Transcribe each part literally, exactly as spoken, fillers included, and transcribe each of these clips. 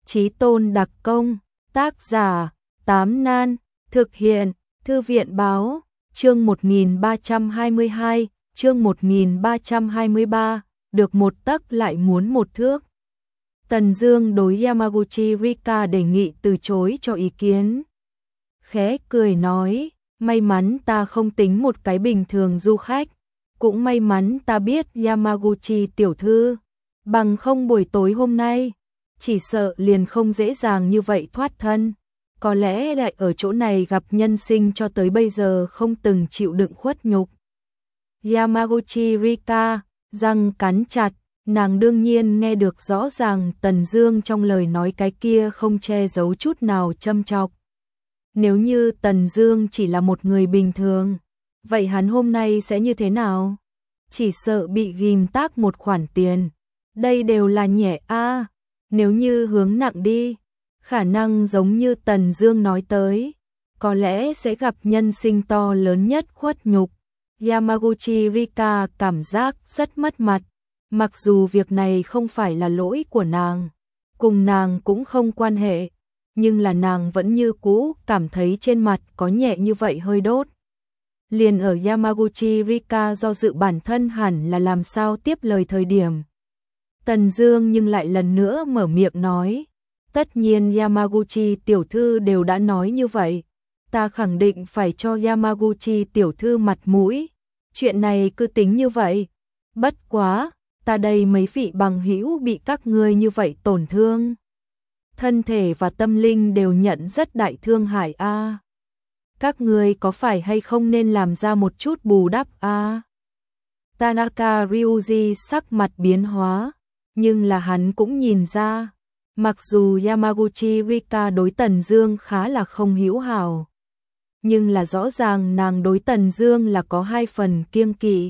Chí tôn đặc công, tác giả, Tám Nan, thực hiện, Thư viện báo, chương một nghìn ba trăm hai mươi hai, chương một nghìn ba trăm hai mươi ba, được một tấc lại muốn một thước. Tần Dương đối Yamaguchi Rika đề nghị từ chối cho ý kiến. Khẽ cười nói, may mắn ta không tính một cái bình thường du khách, cũng may mắn ta biết Yamaguchi tiểu thư, bằng không buổi tối hôm nay, chỉ sợ liền không dễ dàng như vậy thoát thân, có lẽ lại ở chỗ này gặp nhân sinh cho tới bây giờ không từng chịu đựng khuất nhục. Yamaguchi Rika, răng cắn chặt, nàng đương nhiên nghe được rõ ràng Tần Dương trong lời nói cái kia không che giấu chút nào châm chọc. Nếu như Tần Dương chỉ là một người bình thường, vậy hắn hôm nay sẽ như thế nào? Chỉ sợ bị ghim tác một khoản tiền. Đây đều là nhẹ a, à, nếu như hướng nặng đi, khả năng giống như Tần Dương nói tới, có lẽ sẽ gặp nhân sinh to lớn nhất khuất nhục. Yamaguchi Rika cảm giác rất mất mặt, mặc dù việc này không phải là lỗi của nàng, cùng nàng cũng không quan hệ, nhưng là nàng vẫn như cũ cảm thấy trên mặt có nhẹ như vậy hơi đốt. Liền ở Yamaguchi Rika do dự bản thân hẳn là làm sao tiếp lời thời điểm, Tần Dương nhưng lại lần nữa mở miệng nói, tất nhiên Yamaguchi tiểu thư đều đã nói như vậy, ta khẳng định phải cho Yamaguchi tiểu thư mặt mũi, chuyện này cứ tính như vậy, bất quá, ta đây mấy vị bằng hữu bị các ngươi như vậy tổn thương, thân thể và tâm linh đều nhận rất đại thương hại a. À. Các ngươi có phải hay không nên làm ra một chút bù đắp a? À? Tanaka Ryuji sắc mặt biến hóa, nhưng là hắn cũng nhìn ra, mặc dù Yamaguchi Rika đối Tần Dương khá là không hữu hảo, nhưng là rõ ràng nàng đối Tần Dương là có hai phần kiêng kỵ.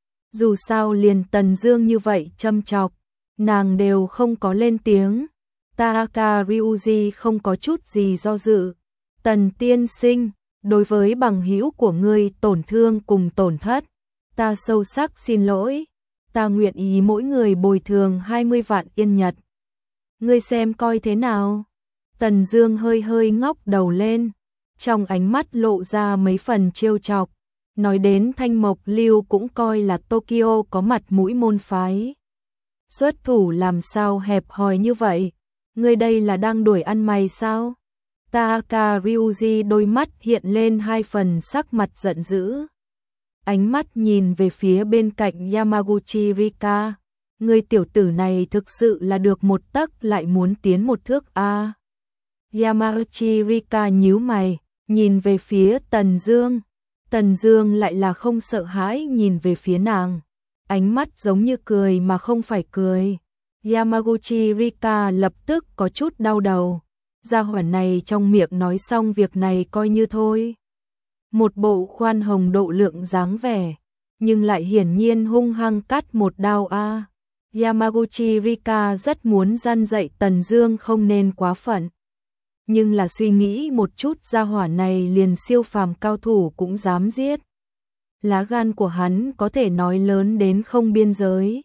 Dù sao liền Tần Dương như vậy châm chọc, nàng đều không có lên tiếng. Tanaka Ryuji không có chút gì do dự. Tần tiên sinh, đối với bằng hữu của ngươi tổn thương cùng tổn thất, ta sâu sắc xin lỗi, ta nguyện ý mỗi người bồi thường hai mươi vạn yên nhật. Ngươi xem coi thế nào? Tần Dương hơi hơi ngóc đầu lên, trong ánh mắt lộ ra mấy phần trêu chọc, nói đến Thanh Mộc Lưu cũng coi là Tokyo có mặt mũi môn phái. Xuất thủ làm sao hẹp hòi như vậy? Ngươi đây là đang đuổi ăn mày sao? Tanaka Ryuji đôi mắt hiện lên hai phần sắc mặt giận dữ. Ánh mắt nhìn về phía bên cạnh Yamaguchi Rika. Người tiểu tử này thực sự là được một tấc lại muốn tiến một thước a. À. Yamaguchi Rika nhíu mày, nhìn về phía Tần Dương. Tần Dương lại là không sợ hãi nhìn về phía nàng. Ánh mắt giống như cười mà không phải cười. Yamaguchi Rika lập tức có chút đau đầu. Gia hỏa này trong miệng nói xong việc này coi như thôi. Một bộ khoan hồng độ lượng dáng vẻ, nhưng lại hiển nhiên hung hăng cắt một đao a. À. Yamaguchi Rika rất muốn răn dạy Tần Dương không nên quá phận. Nhưng là suy nghĩ một chút gia hỏa này liền siêu phàm cao thủ cũng dám giết. Lá gan của hắn có thể nói lớn đến không biên giới.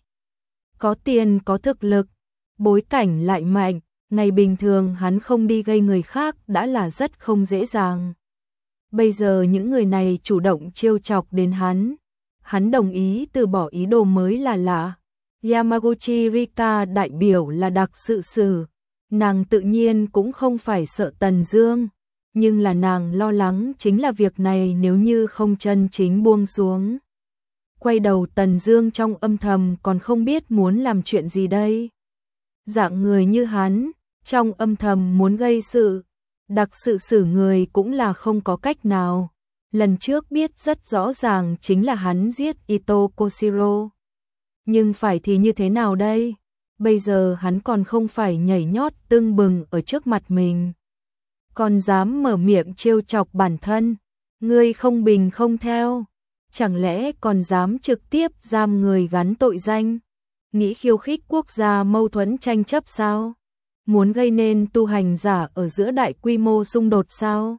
Có tiền có thực lực, bối cảnh lại mạnh, ngày bình thường hắn không đi gây người khác đã là rất không dễ dàng. Bây giờ những người này chủ động trêu chọc đến hắn, hắn đồng ý từ bỏ ý đồ mới là lạ. Yamaguchi Rika đại biểu là đặc sự sử, nàng tự nhiên cũng không phải sợ Tần Dương, nhưng là nàng lo lắng chính là việc này nếu như không chân chính buông xuống. Quay đầu Tần Dương trong âm thầm còn không biết muốn làm chuyện gì đây. Dạng người như hắn, trong âm thầm muốn gây sự, đặc sự xử người cũng là không có cách nào. Lần trước biết rất rõ ràng chính là hắn giết Ito Koshiro. Nhưng phải thì như thế nào đây? Bây giờ hắn còn không phải nhảy nhót tưng bừng ở trước mặt mình. Còn dám mở miệng trêu chọc bản thân. Ngươi không bình không theo. Chẳng lẽ còn dám trực tiếp giam người gắn tội danh? Nghĩ khiêu khích quốc gia mâu thuẫn tranh chấp sao? Muốn gây nên tu hành giả ở giữa đại quy mô xung đột sao?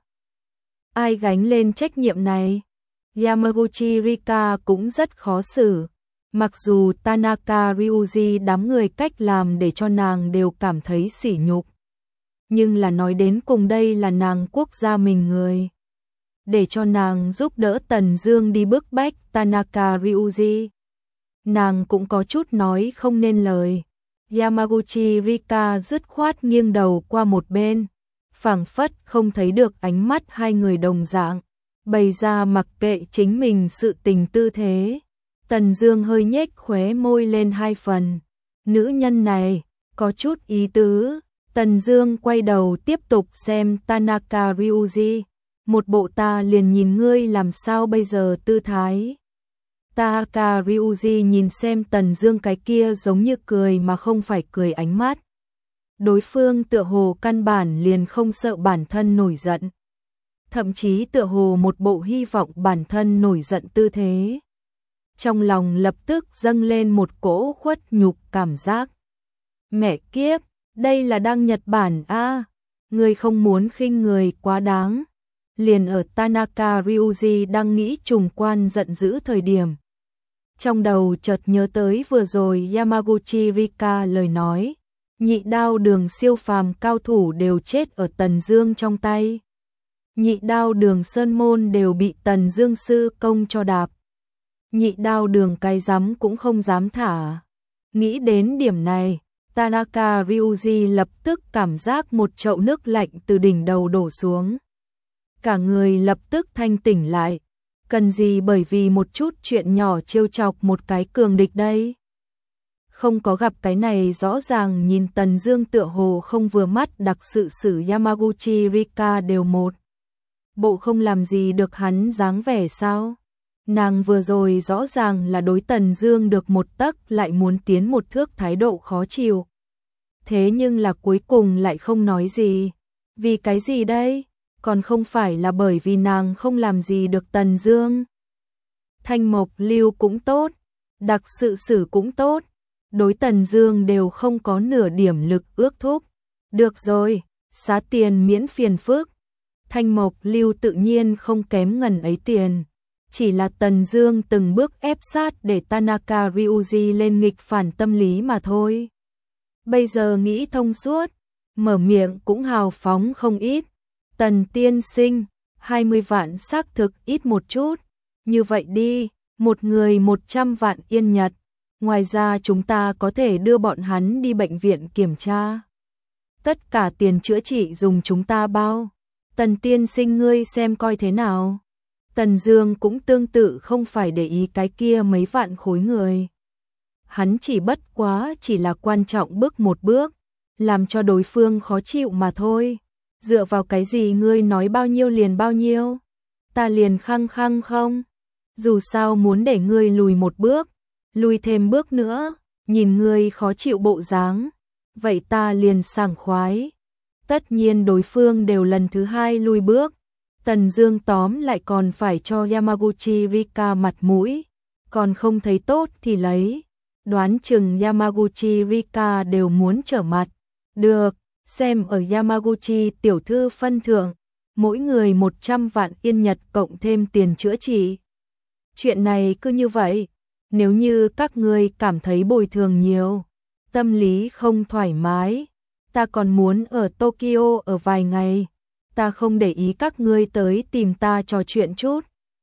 Ai gánh lên trách nhiệm này? Yamaguchi Rika cũng rất khó xử. Mặc dù Tanaka Ryuji đám người cách làm để cho nàng đều cảm thấy sỉ nhục, nhưng là nói đến cùng đây là nàng quốc gia mình người. Để cho nàng giúp đỡ Tần Dương đi bức bách Tanaka Ryuji. Nàng cũng có chút nói không nên lời. Yamaguchi Rika dứt khoát nghiêng đầu qua một bên, phảng phất không thấy được ánh mắt hai người đồng dạng, bày ra mặc kệ chính mình sự tình tư thế. Tần Dương hơi nhếch khóe môi lên hai phần. Nữ nhân này có chút ý tứ. Tần Dương quay đầu tiếp tục xem Tanaka Ryuji, một bộ ta liền nhìn ngươi làm sao bây giờ tư thái. Tanaka Ryuji nhìn xem Tần Dương cái kia giống như cười mà không phải cười ánh mắt. Đối phương tựa hồ căn bản liền không sợ bản thân nổi giận, thậm chí tựa hồ một bộ hy vọng bản thân nổi giận tư thế. Trong lòng lập tức dâng lên một cỗ khuất nhục cảm giác. Mẹ kiếp, đây là đang Nhật Bản a, à, người không muốn khinh người quá đáng. Liền ở Tanaka Ryuji đang nghĩ trùng quan giận dữ thời điểm, trong đầu chợt nhớ tới vừa rồi Yamaguchi Rika lời nói, nhị đao đường siêu phàm cao thủ đều chết ở Tần Dương trong tay. Nhị đao đường sơn môn đều bị Tần Dương sư công cho đạp. Nhị đao đường cái rắm cũng không dám thả. Nghĩ đến điểm này, Tanaka Ryuji lập tức cảm giác một chậu nước lạnh từ đỉnh đầu đổ xuống. Cả người lập tức thanh tỉnh lại. Cần gì bởi vì một chút chuyện nhỏ trêu chọc một cái cường địch đây? Không có gặp cái này rõ ràng nhìn Tần Dương tựa hồ không vừa mắt đặc sự sử Yamaguchi Rika đều một bộ không làm gì được hắn dáng vẻ sao? Nàng vừa rồi rõ ràng là đối Tần Dương được một tấc lại muốn tiến một thước thái độ khó chịu. Thế nhưng là cuối cùng lại không nói gì. Vì cái gì đây? Còn không phải là bởi vì nàng không làm gì được Tần Dương. Thanh Mộc Lưu cũng tốt, đặc sự sử cũng tốt, đối Tần Dương đều không có nửa điểm lực ước thúc. Được rồi, xá tiền miễn phiền phức. Thanh Mộc Lưu tự nhiên không kém ngần ấy tiền, chỉ là Tần Dương từng bước ép sát để Tanaka Ryuji lên nghịch phản tâm lý mà thôi. Bây giờ nghĩ thông suốt, mở miệng cũng hào phóng không ít. Tần tiên sinh, hai mươi vạn xác thực ít một chút. Như vậy đi, một người một trăm vạn yên Nhật. Ngoài ra chúng ta có thể đưa bọn hắn đi bệnh viện kiểm tra. Tất cả tiền chữa trị dùng chúng ta bao. Tần tiên sinh ngươi xem coi thế nào. Tần Dương cũng tương tự không phải để ý cái kia mấy vạn khối người. Hắn chỉ bất quá chỉ là quan trọng bước một bước, làm cho đối phương khó chịu mà thôi. Dựa vào cái gì ngươi nói bao nhiêu liền bao nhiêu? Ta liền khăng khăng không? Dù sao muốn để ngươi lùi một bước, lùi thêm bước nữa, nhìn ngươi khó chịu bộ dáng, vậy ta liền sảng khoái. Tất nhiên đối phương đều lần thứ hai lùi bước, Tần Dương tóm lại còn phải cho Yamaguchi Rika mặt mũi, còn không thấy tốt thì lấy. Đoán chừng Yamaguchi Rika đều muốn trở mặt. Được, xem ở Yamaguchi tiểu thư phân thượng, mỗi người một trăm vạn yên Nhật cộng thêm tiền chữa trị. Chuyện này cứ như vậy, nếu như các ngươi cảm thấy bồi thường nhiều, tâm lý không thoải mái, ta còn muốn ở Tokyo ở vài ngày, ta không để ý các ngươi tới tìm ta trò chuyện chút.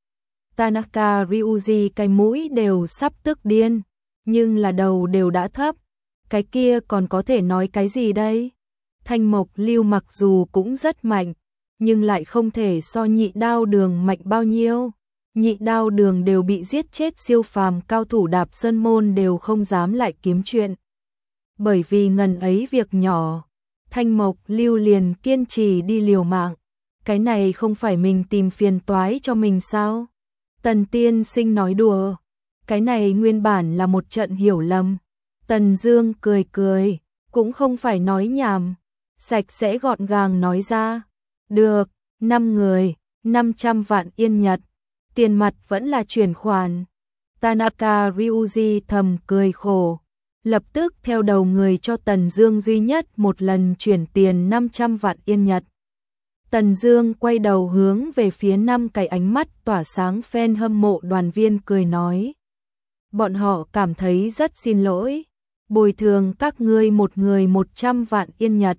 Tanaka Ryuji cái mũi đều sắp tức điên, nhưng là đầu đều đã thấp, cái kia còn có thể nói cái gì đây? Thanh Mộc Lưu mặc dù cũng rất mạnh, nhưng lại không thể so nhị đao đường mạnh bao nhiêu. Nhị đao đường đều bị giết chết siêu phàm cao thủ đạp sơn môn đều không dám lại kiếm chuyện. Bởi vì ngần ấy việc nhỏ, Thanh Mộc Lưu liền kiên trì đi liều mạng. Cái này không phải mình tìm phiền toái cho mình sao? Tần tiên sinh nói đùa. Cái này nguyên bản là một trận hiểu lầm. Tần Dương cười cười, cũng không phải nói nhảm, sạch sẽ gọn gàng nói ra. Được, năm người, năm trăm vạn yên Nhật. Tiền mặt vẫn là chuyển khoản. Tanaka Ryuji thầm cười khổ, lập tức theo đầu người cho Tần Dương duy nhất một lần chuyển tiền năm trăm vạn yên Nhật. Tần Dương quay đầu hướng về phía năm cái ánh mắt tỏa sáng fan hâm mộ đoàn viên cười nói. Bọn họ cảm thấy rất xin lỗi, bồi thường các ngươi một người một trăm vạn yên Nhật,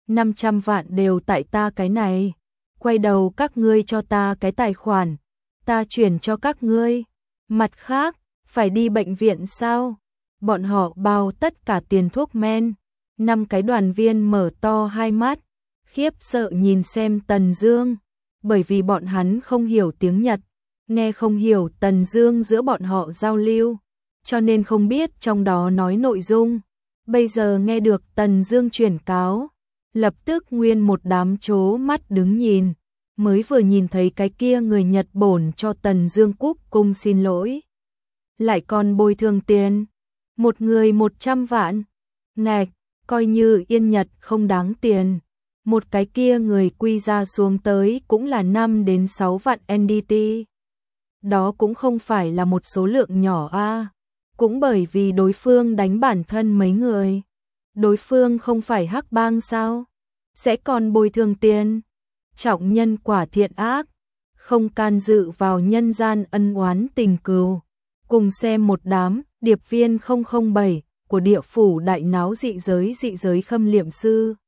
năm trăm vạn đều tại ta cái này. Quay đầu các ngươi cho ta cái tài khoản, ta chuyển cho các ngươi. Mặt khác, phải đi bệnh viện sao? Bọn họ bao tất cả tiền thuốc men. Năm cái đoàn viên mở to hai mắt, khiếp sợ nhìn xem Tần Dương, bởi vì bọn hắn không hiểu tiếng Nhật, nghe không hiểu Tần Dương giữa bọn họ giao lưu, cho nên không biết trong đó nói nội dung. Bây giờ nghe được Tần Dương truyền cáo, lập tức nguyên một đám chố mắt đứng nhìn, mới vừa nhìn thấy cái kia người Nhật bổn cho Tần Dương cúc cung xin lỗi, lại còn bồi thường tiền, một người một trăm vạn. Ngạch, coi như Yên Nhật không đáng tiền, một cái kia người quy ra xuống tới cũng là năm đến sáu vạn en đê tê. Đó cũng không phải là một số lượng nhỏ a, cũng bởi vì đối phương đánh bản thân mấy người. Đối phương không phải hắc bang sao? Sẽ còn bồi thường tiền. Trọng nhân quả thiện ác, không can dự vào nhân gian ân oán tình cừu. Cùng xem một đám điệp viên không không bảy của địa phủ đại náo dị giới dị giới khâm liệm sư.